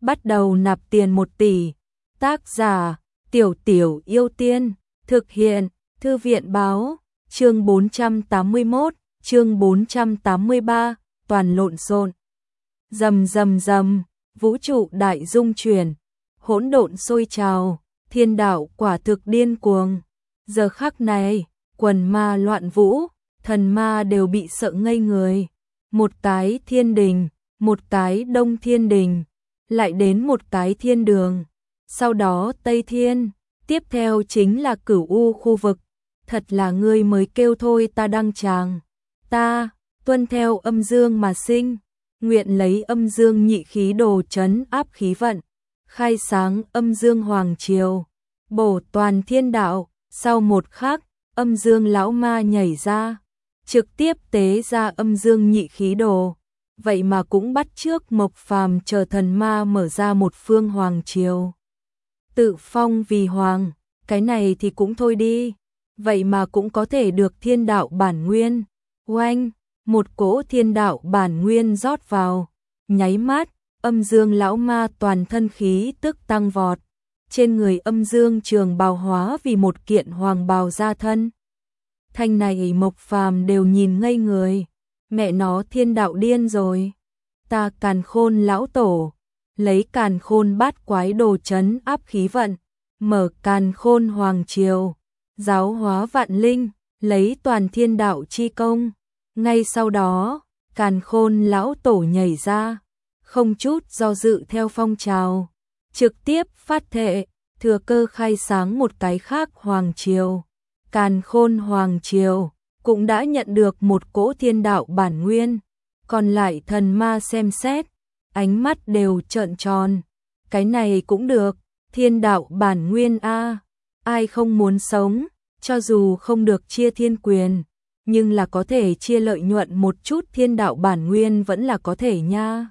bắt đầu nạp tiền 1 tỷ. Tác giả, Tiểu Tiểu Yêu Tiên, thực hiện, Thư viện báo, chương 481, chương 483, toàn lộn xộn. Rầm rầm rầm, vũ trụ đại dung chuyển, hỗn độn sôi trào, thiên đạo quả thực điên cuồng. Giờ khắc này, quần ma loạn vũ, thần ma đều bị sợ ngây người. Một cái thiên đình, một cái đông thiên đình, lại đến một cái thiên đường, sau đó Tây Thiên, tiếp theo chính là Cửu U khu vực. Thật là ngươi mới kêu thôi ta đăng tràng. Ta, tuân theo âm dương mà sinh, nguyện lấy âm dương nhị khí đồ trấn áp khí vận, khai sáng âm dương hoàng triều, bổ toàn thiên đạo. Sau một khắc, âm dương lão ma nhảy ra, trực tiếp tế ra âm dương nhị khí đồ. Vậy mà cũng bắt chước Mộc Phàm chờ thần ma mở ra một phương hoàng triều. Tự phong vì hoàng, cái này thì cũng thôi đi. Vậy mà cũng có thể được thiên đạo bản nguyên. Oanh, một cỗ thiên đạo bản nguyên rót vào. Nháy mắt, âm dương lão ma toàn thân khí tức tăng vọt. Trên người âm dương trường bào hóa vì một kiện hoàng bào gia thân. Thanh này Mộc Phàm đều nhìn ngây người. Mẹ nó thiên đạo điên rồi. Ta Càn Khôn lão tổ, lấy Càn Khôn bát quái đồ trấn áp khí vận, mở Càn Khôn hoàng triều, giáo hóa vạn linh, lấy toàn thiên đạo chi công. Ngay sau đó, Càn Khôn lão tổ nhảy ra, không chút do dự theo phong trào, trực tiếp phát thệ, thừa cơ khai sáng một cái khác hoàng triều. Càn Khôn hoàng triều cũng đã nhận được một cỗ thiên đạo bản nguyên, còn lại thần ma xem xét, ánh mắt đều trợn tròn. Cái này cũng được, thiên đạo bản nguyên a, ai không muốn sống, cho dù không được chia thiên quyền, nhưng là có thể chia lợi nhuận một chút thiên đạo bản nguyên vẫn là có thể nha.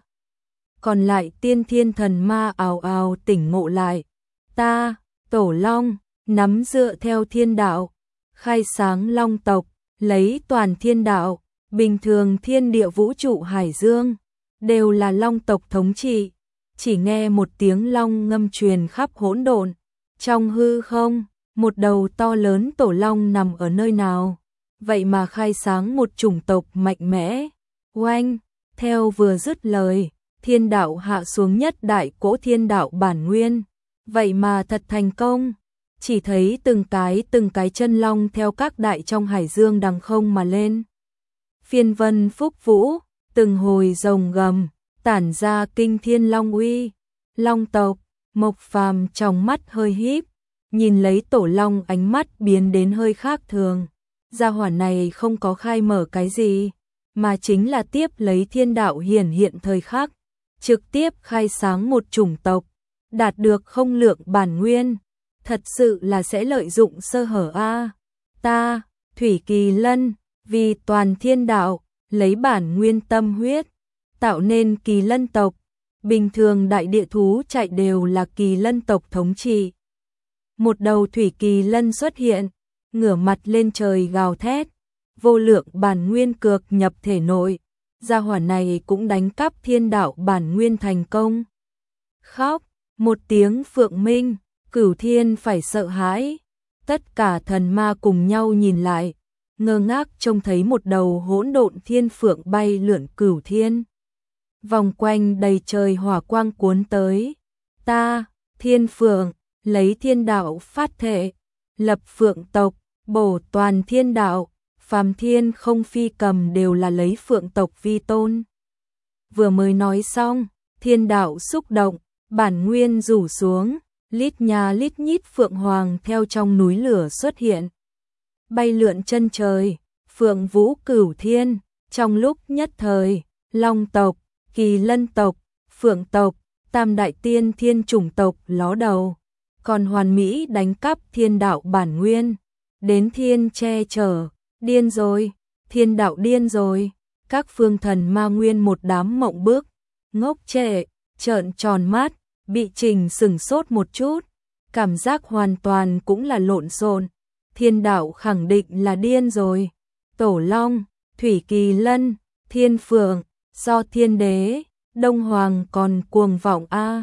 Còn lại tiên thiên thần ma ào ào tỉnh ngộ lại, ta, Tổ Long, nắm dựa theo thiên đạo, khai sáng Long tộc, lấy toàn thiên đạo, bình thường thiên địa vũ trụ hải dương, đều là Long tộc thống trị. Chỉ nghe một tiếng long ngâm truyền khắp hỗn độn, trong hư không, một đầu to lớn tổ long nằm ở nơi nào, vậy mà khai sáng một chủng tộc mạnh mẽ. Oanh, theo vừa dứt lời, thiên đạo hạ xuống nhất đại cỗ thiên đạo bản nguyên, vậy mà thật thành công. Chỉ thấy từng cái chân long theo các đại trong hải dương đằng không mà lên. Phiên vân phúc vũ, từng hồi rồng gầm, tản ra kinh thiên long uy. Long tộc, Mộc Phàm trong mắt hơi híp, nhìn lấy tổ long ánh mắt biến đến hơi khác thường. Gia hỏa này không có khai mở cái gì, mà chính là tiếp lấy thiên đạo hiển hiện thời khắc, trực tiếp khai sáng một chủng tộc, đạt được không lượng bản nguyên. Thật sự là sẽ lợi dụng sơ hở a. Ta, Thủy Kỳ Lân, vì toàn thiên đạo, lấy bản nguyên tâm huyết, tạo nên Kỳ Lân tộc. Bình thường đại địa thú chạy đều là Kỳ Lân tộc thống trị. Một đầu Thủy Kỳ Lân xuất hiện, ngửa mặt lên trời gào thét, vô lượng bản nguyên cược nhập thể nội. Gia hỏa này cũng đánh cắp thiên đạo bản nguyên thành công. Khóc, một tiếng phượng minh. Cửu thiên phải sợ hãi, tất cả thần ma cùng nhau nhìn lại, ngơ ngác trông thấy một đầu hỗn độn thiên phượng bay lượn cửu thiên. Vòng quanh đầy trời hỏa quang cuốn tới. Ta, thiên phượng, lấy thiên đạo phát thệ, lập phượng tộc, bổ toàn thiên đạo, phàm thiên không phi cầm đều là lấy phượng tộc vi tôn. Vừa mới nói xong, thiên đạo xúc động, bản nguyên rủ xuống. Lít nhà lít nhít phượng hoàng theo trong núi lửa xuất hiện, bay lượn chân trời, phượng vũ cửu thiên. Trong lúc nhất thời, Long tộc, Kỳ Lân tộc, Phượng tộc, tam đại tiên thiên chủng tộc ló đầu, còn hoàn mỹ đánh cắp thiên đạo bản nguyên, đến thiên che chở. Điên rồi, thiên đạo điên rồi. Các phương thần ma nguyên một đám mộng bức, ngốc trệ, trợn tròn mắt. Bị Trình sửng sốt một chút, cảm giác hoàn toàn cũng là lộn xộn. Thiên đạo khẳng định là điên rồi. Tổ Long, Thủy Kỳ Lân, Thiên Phượng, do thiên đế, Đông Hoàng còn cuồng vọng a.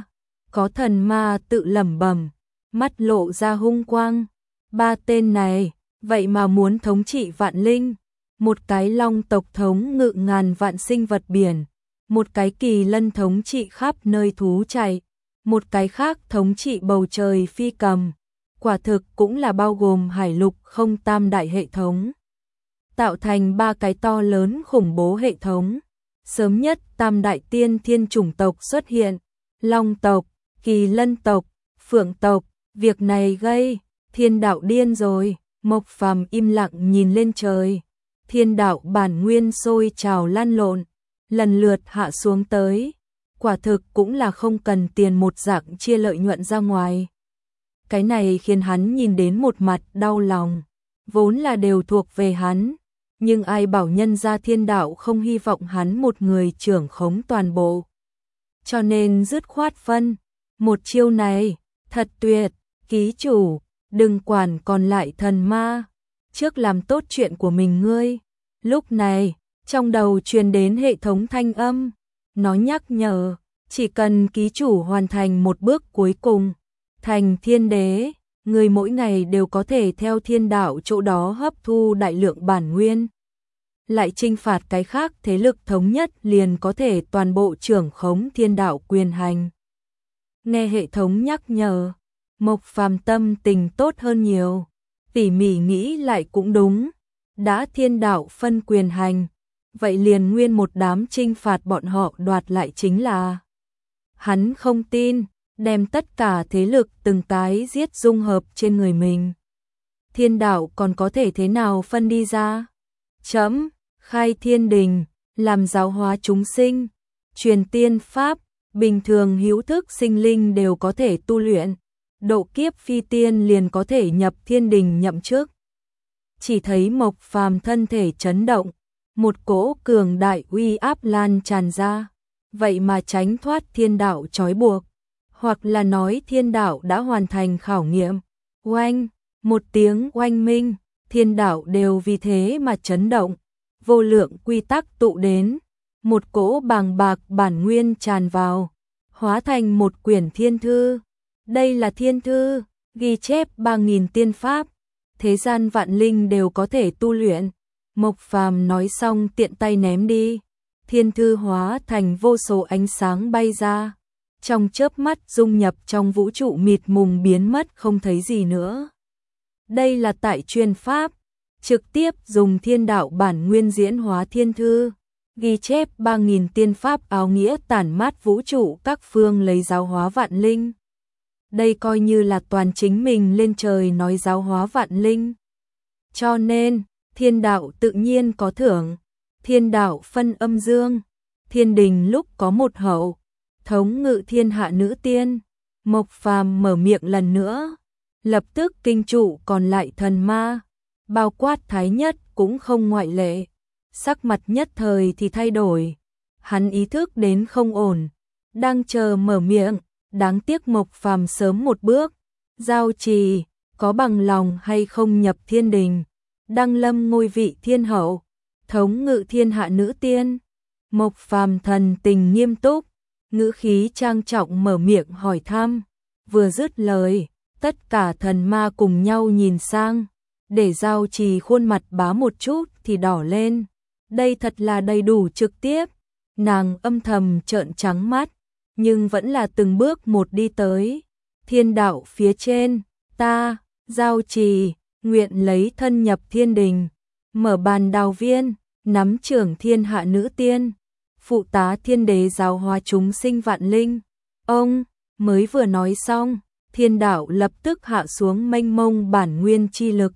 Có thần ma tự lẩm bẩm, mắt lộ ra hung quang. Ba tên này, vậy mà muốn thống trị vạn linh. Một cái long tộc thống ngự ngàn vạn sinh vật biển, một cái kỳ lân thống trị khắp nơi thú chạy, một cái khác thống trị bầu trời phi cầm. Quả thực cũng là bao gồm hải lục không tam đại hệ thống, tạo thành ba cái to lớn khủng bố hệ thống. Sớm nhất tam đại tiên thiên chủng tộc xuất hiện, long tộc, kỳ lân tộc, phượng tộc. Việc này gây thiên đạo điên rồi. Mộc Phàm im lặng nhìn lên trời. Thiên đạo bản nguyên sôi trào lan lộn, lần lượt hạ xuống tới. Quả thực cũng là không cần tiền một dạng chia lợi nhuận ra ngoài. Cái này khiến hắn nhìn đến một mặt đau lòng. Vốn là đều thuộc về hắn, nhưng ai bảo nhân gia thiên đạo không hy vọng hắn một người trưởng khống toàn bộ. Cho nên dứt khoát phân, một chiêu này, thật tuyệt, ký chủ, đừng quản còn lại thần ma, trước làm tốt chuyện của mình ngươi. Lúc này, trong đầu truyền đến hệ thống thanh âm, nó nhắc nhở, chỉ cần ký chủ hoàn thành một bước cuối cùng, thành thiên đế, người mỗi ngày đều có thể theo thiên đạo chỗ đó hấp thu đại lượng bản nguyên. Lại trinh phạt cái khác thế lực thống nhất liền có thể toàn bộ trưởng khống thiên đạo quyền hành. Nghe hệ thống nhắc nhở, Mộc Phàm tâm tình tốt hơn nhiều, tỉ mỉ nghĩ lại cũng đúng, đã thiên đạo phân quyền hành, vậy liền nguyên một đám trinh phạt bọn họ đoạt lại chính là. Hắn không tin, đem tất cả thế lực từng cái giết dung hợp trên người mình. Thiên đạo còn có thể thế nào phân đi ra? Chấm, khai thiên đình, làm giáo hóa chúng sinh, truyền tiên pháp, bình thường hữu thức sinh linh đều có thể tu luyện, độ kiếp phi tiên liền có thể nhập thiên đình nhậm chức. Chỉ thấy Mộc Phàm thân thể chấn động, một cỗ cường đại uy áp lan tràn ra, vậy mà tránh thoát thiên đạo trói buộc, hoặc là nói thiên đạo đã hoàn thành khảo nghiệm. Oanh, một tiếng oanh minh, thiên đạo đều vì thế mà chấn động, vô lượng quy tắc tụ đến, một cỗ bàng bạc bản nguyên tràn vào, hóa thành một quyển thiên thư. Đây là thiên thư, ghi chép 3.000 tiên pháp, thế gian vạn linh đều có thể tu luyện. Mộc Phàm nói xong tiện tay ném đi, thiên thư hóa thành vô số ánh sáng bay ra, trong chớp mắt dung nhập trong vũ trụ mịt mùng biến mất không thấy gì nữa. Đây là tại chuyên pháp, trực tiếp dùng thiên đạo bản nguyên diễn hóa thiên thư, ghi chép 3.000 tiên pháp áo nghĩa tản mát vũ trụ các phương lấy giáo hóa vạn linh. Đây coi như là toàn chính mình lên trời nói giáo hóa vạn linh. Cho nên, thiên đạo tự nhiên có thưởng. Thiên đạo phân âm dương, thiên đình lúc có một hậu, thống ngự thiên hạ nữ tiên. Mộc Phàm mở miệng lần nữa, lập tức kinh trụ còn lại thần ma, bao quát thái nhất cũng không ngoại lệ. Sắc mặt nhất thời thì thay đổi, hắn ý thức đến không ổn, đang chờ mở miệng, đáng tiếc Mộc Phàm sớm một bước. Giao Trì, có bằng lòng hay không nhập thiên đình, đăng lâm ngôi vị thiên hậu, thống ngự thiên hạ nữ tiên? Mộc Phàm thần tình nghiêm túc, ngữ khí trang trọng mở miệng hỏi thăm. Vừa dứt lời, tất cả thần ma cùng nhau nhìn sang, để Giao Trì khuôn mặt bá một chút thì đỏ lên. Đây thật là đầy đủ trực tiếp. Nàng âm thầm trợn trắng mắt, nhưng vẫn là từng bước một đi tới. Thiên đạo phía trên, ta, Giao Trì, nguyện lấy thân nhập thiên đình, mở bàn đào viên, nắm trưởng thiên hạ nữ tiên, phụ tá thiên đế giáo hóa chúng sinh vạn linh. Ông mới vừa nói xong, thiên đạo lập tức hạ xuống mênh mông bản nguyên chi lực,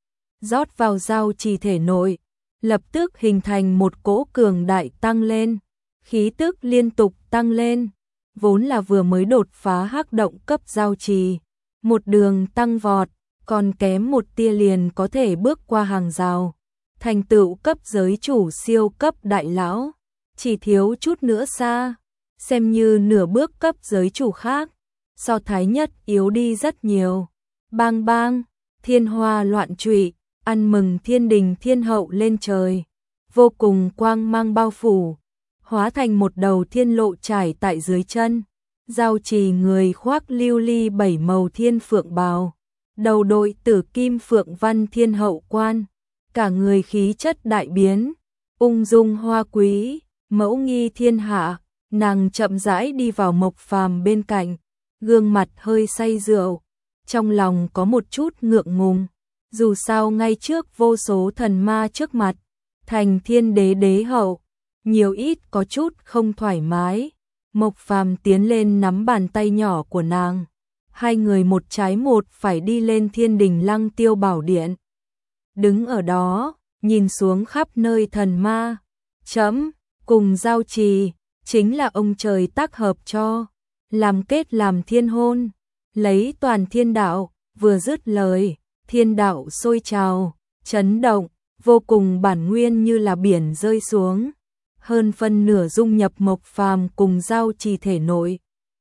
rót vào Giao Trì thể nội, lập tức hình thành một cỗ cường đại tăng lên, khí tức liên tục tăng lên. Vốn là vừa mới đột phá hắc động cấp Giao Trì, một đường tăng vọt, còn kém một tia liền có thể bước qua hàng rào, thành tựu cấp giới chủ siêu cấp đại lão, chỉ thiếu chút nữa xa, xem như nửa bước cấp giới chủ khác, so thái nhất yếu đi rất nhiều. Bang bang, thiên hoa loạn trụy, ăn mừng thiên đình thiên hậu lên trời, vô cùng quang mang bao phủ, hóa thành một đầu thiên lộ trải tại dưới chân. Giao Trì người khoác lưu ly 7 màu thiên phượng bào, đầu đội tử kim phượng văn thiên hậu quan, cả người khí chất đại biến, ung dung hoa quý, mẫu nghi thiên hạ. Nàng chậm rãi đi vào Mộc Phàm bên cạnh, gương mặt hơi say rượu, trong lòng có một chút ngượng ngùng. Dù sao ngay trước vô số thần ma trước mặt, thành thiên đế đế hậu, nhiều ít có chút không thoải mái. Mộc Phàm tiến lên nắm bàn tay nhỏ của nàng, hai người một trái một phải đi lên Thiên Đình Lăng Tiêu Bảo Điện. Đứng ở đó, nhìn xuống khắp nơi thần ma, chấm, cùng Giao Trì, chính là ông trời tác hợp cho, làm kết làm thiên hôn, lấy toàn thiên đạo, vừa dứt lời, thiên đạo sôi trào, chấn động, vô cùng bản nguyên như là biển rơi xuống, hơn phân nửa dung nhập Mộc Phàm cùng Giao Trì thể nội,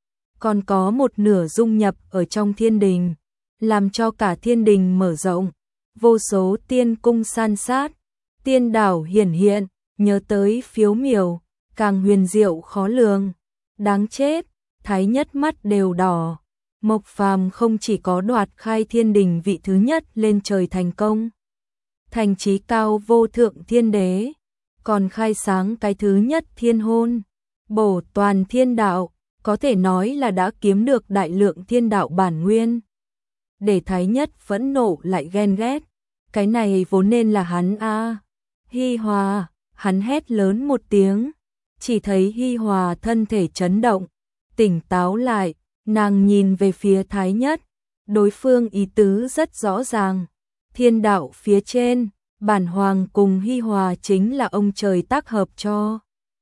còn có một nửa dung nhập ở trong thiên đình, làm cho cả thiên đình mở rộng, vô số tiên cung san sát, tiên đảo hiển hiện, nhớ tới phiếu miểu, càng huyền diệu khó lường. Đáng chết, Thái Nhất mắt đều đỏ. Mộc Phàm không chỉ có đoạt khai thiên đình vị thứ nhất lên trời thành công, thành chí cao vô thượng thiên đế, còn khai sáng cái thứ nhất thiên hôn, bổ toàn thiên đạo, có thể nói là đã kiếm được đại lượng thiên đạo bản nguyên. Để Thái Nhất phẫn nộ lại ghen ghét, cái này vốn nên là hắn a. Hi Hòa, hắn hét lớn một tiếng, chỉ thấy Hi Hòa thân thể chấn động, tỉnh táo lại, nàng nhìn về phía Thái Nhất, đối phương ý tứ rất rõ ràng, thiên đạo phía trên, bản hoàng cùng Hi Hòa chính là ông trời tác hợp cho.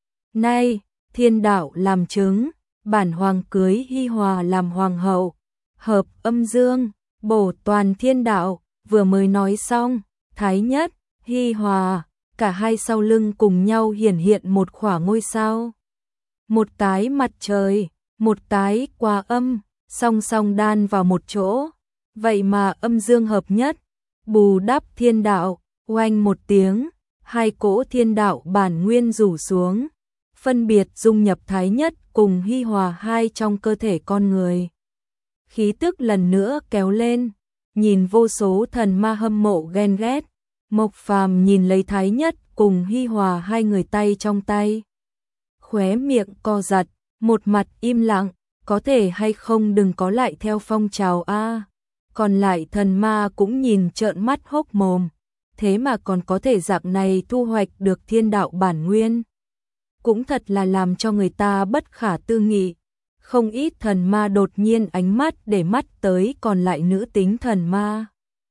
Nay, thiên đạo làm chứng, bản hoàng cưới Hi Hòa làm hoàng hậu, hợp âm dương, bổ toàn thiên đạo, vừa mới nói xong, Thái Nhất, Hi Hòa, cả hai sau lưng cùng nhau hiển hiện một khỏa ngôi sao. Một cái mặt trời, một cái qua âm, song song đan vào một chỗ, vậy mà âm dương hợp nhất, bù đắp thiên đạo, oanh một tiếng, hai cỗ thiên đạo bản nguyên rủ xuống, phân biệt dung nhập Thái Nhất cùng Hi Hòa hai trong cơ thể con người. Khí tức lần nữa kéo lên, nhìn vô số thần ma hâm mộ ghen ghét, Mộc Phàm nhìn lấy Thái Nhất cùng Hi Hòa hai người tay trong tay, khóe miệng co giật, một mặt im lặng, có thể hay không đừng có lại theo phong trào a. Còn lại thần ma cũng nhìn trợn mắt hốc mồm, thế mà còn có thể dạng này thu hoạch được thiên đạo bản nguyên. Cũng thật là làm cho người ta bất khả tư nghị. Không ít thần ma đột nhiên ánh mắt để mắt tới còn lại nữ tính thần ma.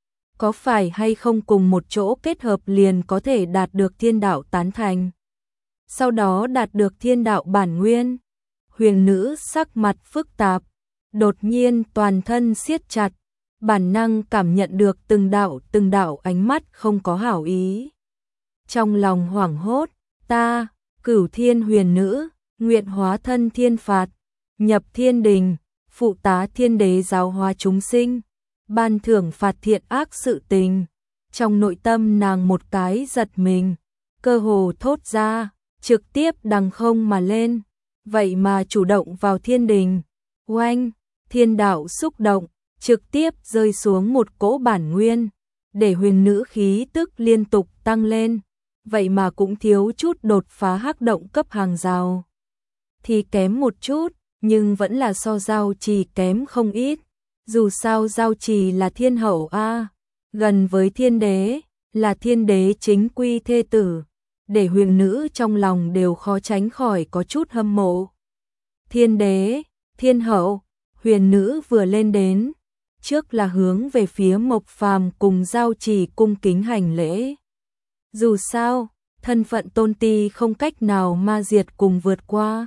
Có phải hay không cùng một chỗ kết hợp liền có thể đạt được thiên đạo tán thành? Sau đó đạt được thiên đạo bản nguyên. Huyền nữ sắc mặt phức tạp, đột nhiên toàn thân siết chặt, bản năng cảm nhận được từng đạo ánh mắt không có hảo ý. Trong lòng hoảng hốt, ta, Cửu Thiên huyền nữ, nguyện hóa thân thiên phạt, nhập thiên đình, phụ tá thiên đế giáo hóa chúng sinh, ban thưởng phạt thiện ác sự tình. Trong nội tâm nàng một cái giật mình, cơ hồ thốt ra, trực tiếp đằng không mà lên, vậy mà chủ động vào thiên đình. Oanh, thiên đạo xúc động, trực tiếp rơi xuống một cỗ bản nguyên, để huyền nữ khí tức liên tục tăng lên, vậy mà cũng thiếu chút đột phá hắc động cấp hàng rào. Thì kém một chút, nhưng vẫn là so Giao Trì kém không ít. Dù sao Giao Trì là thiên hậu a, gần với thiên đế, là thiên đế chính quy thê tử, để huyền nữ trong lòng đều khó tránh khỏi có chút hâm mộ. Thiên đế, thiên hậu, huyền nữ vừa lên đến, trước là hướng về phía Mộc Phàm cùng Giao Trì cung kính hành lễ. Dù sao, thân phận tôn ti không cách nào ma diệt cùng vượt qua.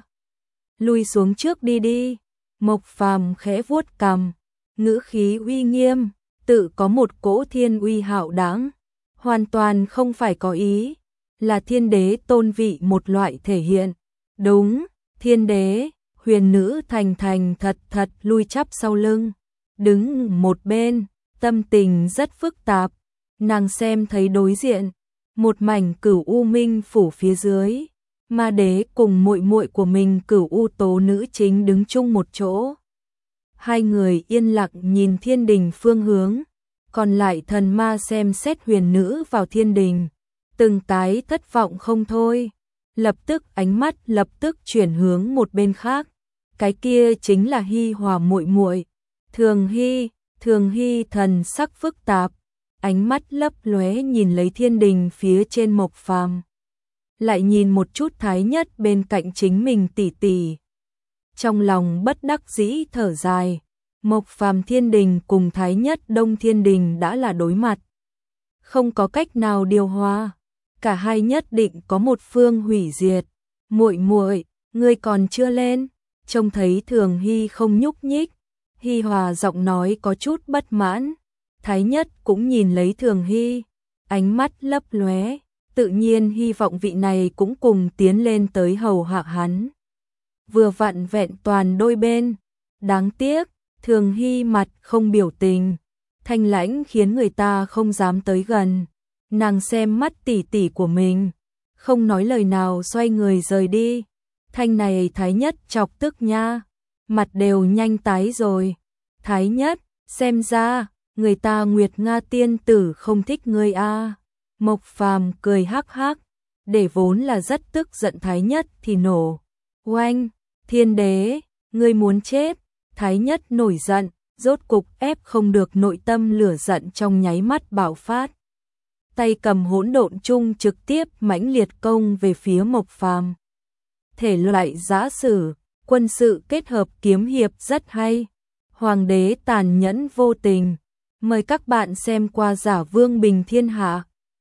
Lui xuống trước đi đi. Mộc Phàm khẽ vuốt cằm, ngữ khí uy nghiêm, tự có một cỗ thiên uy hạo đãng, hoàn toàn không phải có ý, là thiên đế tôn vị một loại thể hiện. Đúng, thiên đế, huyền nữ thành thành thật thật lui chắp sau lưng, đứng một bên, tâm tình rất phức tạp. Nàng xem thấy đối diện một mảnh cửu u minh phủ phía dưới, Ma đế cùng muội muội của mình Cửu U Tố nữ chính đứng chung một chỗ. Hai người yên lặng nhìn thiên đình phương hướng, còn lại thần ma xem xét huyền nữ vào thiên đình, từng cái thất vọng không thôi. Lập tức ánh mắt lập tức chuyển hướng một bên khác, cái kia chính là Hi Hòa muội muội, Thường Hy thần sắc phức tạp, ánh mắt lấp lóe nhìn lấy thiên đình phía trên Mộc Phàm, lại nhìn một chút Thái Nhất bên cạnh chính mình tỷ tỷ. Trong lòng bất đắc dĩ thở dài, Mộc Phàm thiên đình cùng Thái Nhất Đông thiên đình đã là đối mặt, không có cách nào điều hòa, cả hai nhất định có một phương hủy diệt. Muội muội, ngươi còn chưa lên? Trông thấy Thường Hy không nhúc nhích, Hi Hòa giọng nói có chút bất mãn. Thái Nhất cũng nhìn lấy Thường Hy, ánh mắt lấp lóe, tự nhiên hy vọng vị này cũng cùng tiến lên tới hầu hạ hắn. Vừa vặn vẹn toàn đôi bên, đáng tiếc, Thường Hy mặt không biểu tình, thanh lãnh khiến người ta không dám tới gần. Nàng xem mắt tỷ tỷ của mình, không nói lời nào xoay người rời đi. Thanh này Thái Nhất chọc tức nha, mặt đều nhanh tái rồi. Thái Nhất, xem ra, người ta Nguyệt Nga tiên tử không thích ngươi a. Mộc Phàm cười hắc hắc, để vốn là rất tức giận Thái Nhất thì nổ. Oanh, thiên đế, ngươi muốn chết. Thái Nhất nổi giận, rốt cục ép không được nội tâm lửa giận trong nháy mắt bạo phát. Tay cầm hỗn độn chung trực tiếp mãnh liệt công về phía Mộc Phàm. Thể loại giã sử, quân sự kết hợp kiếm hiệp rất hay. Hoàng đế tàn nhẫn vô tình. Mời các bạn xem qua Giả Vương Bình Thiên Hạ.